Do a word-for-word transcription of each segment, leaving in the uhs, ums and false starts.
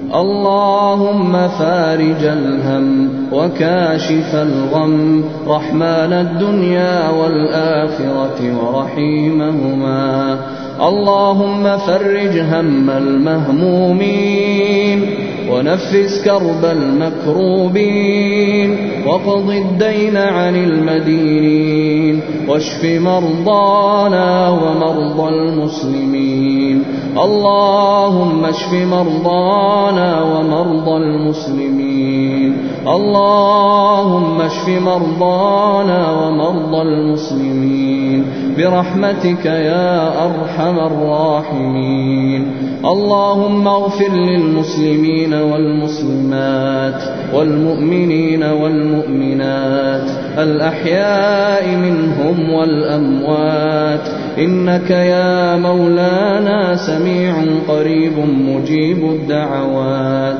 اللهم فارج الهم وكاشف الغم، رحمن الدنيا والآخرة ورحيمهما. اللهم فرج هم المهمومين ونفس كرب المكروبين واقض الدين عن المدينين واشف مرضانا ومرضى المسلمين. اللهم اشف مرضانا ومرضى المسلمين. اللهم اشف مرضانا ومرضى المسلمين برحمتك يا أرحم الراحمين. اللهم اغفر للمسلمين والمسلمات والمؤمنين والمؤمنات الأحياء منهم والأموات، إنك يا مولانا سميع قريب مجيب الدعوات.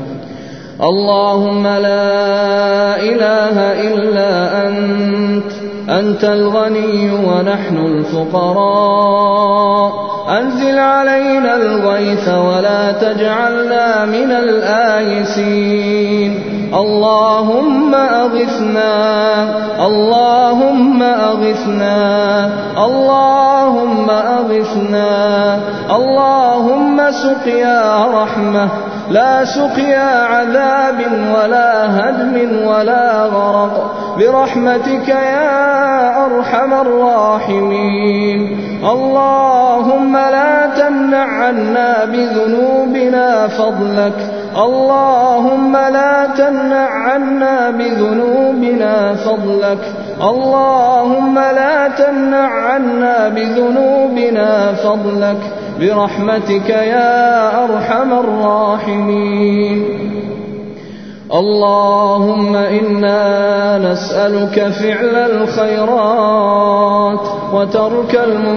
اللهم لا إله إلا أنت، أنت الغني ونحن الفقراء، أنزل علينا الغيث ولا تجعلنا من الآيسين. اللهم أغثنا، اللهم أغثنا، اللهم أغثنا. اللهم سقيا رحمة لا سقيا عذاب ولا هدم ولا غرق، برحمتك يا أرحم الراحمين. اللهم لا تمنع عنا بذنوبنا فضلك، اللهم لا تمنع عنا بذنوبنا فضلك، اللهم لا تمنع عنا بذنوبنا فضلك، برحمتك يا أرحم الراحمين. اللهم إنا نسألك فعل الخيرات وترك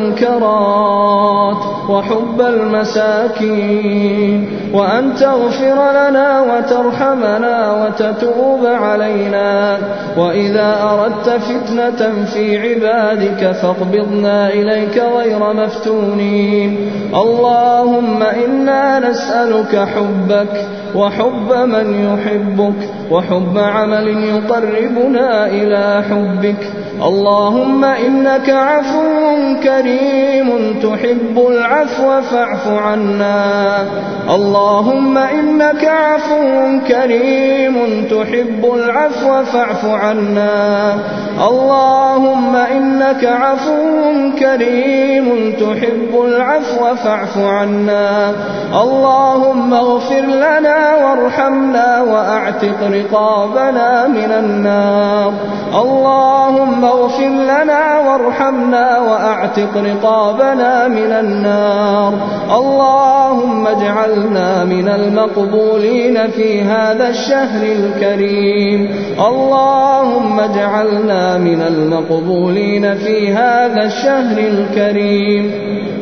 المنكرات وحب المساكين، وأن تغفر لنا وترحمنا وتتوب علينا، وإذا أردت فتنة في عبادك فاقبضنا إليك غير مفتونين. اللهم إنا نسألك حبك وحب من يحبك وحب عمل يقربنا إلى حبك. اللهم إنك عفو كريم تحب العفو فاعف عنا. اللهم إنك عفو كريم تحب العفو فاعف عنا. اللهم إنك عفو كريم تحب العفو فاعف عنا. اللهم اغفر لنا وارحمنا وأعتق رقابنا من النار. اللهم اغفر لنا وارحمنا وأعتق رقابنا من النار. اللهم اجعلنا من المقبولين في هذا الشهر الكريم. اللهم اجعلنا من المقبولين في هذا الشهر الكريم.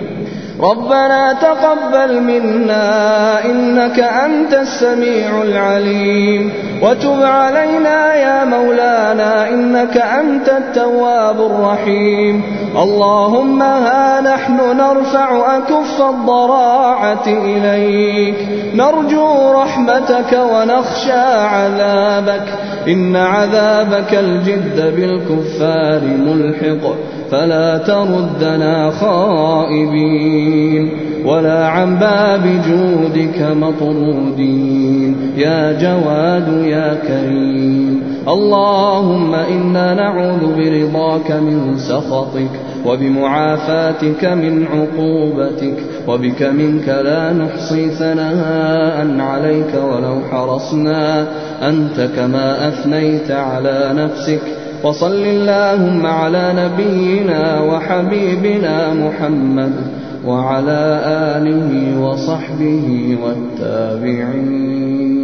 ربنا تقبل منا إنك أنت السميع العليم، وتب علينا يا مولانا إنك أنت التواب الرحيم. اللهم ها نحن نرفع أكف الضراعة إليك، نرجو رحمتك ونخشى عذابك، إن عذابك الجد بالكفار ملحق، فلا تردنا خائبين ولا عن باب جودك مطرودين يا جواد يا كريم. اللهم إنا نعوذ برضاك من سخطك وبمعافاتك من عقوبتك، وبك منك لا نحصي ثناء عليك ولو حرصنا أنت كما أثنيت على نفسك. وصل اللهم على نبينا وحبيبنا محمد وعلى آله وصحبه والتابعين.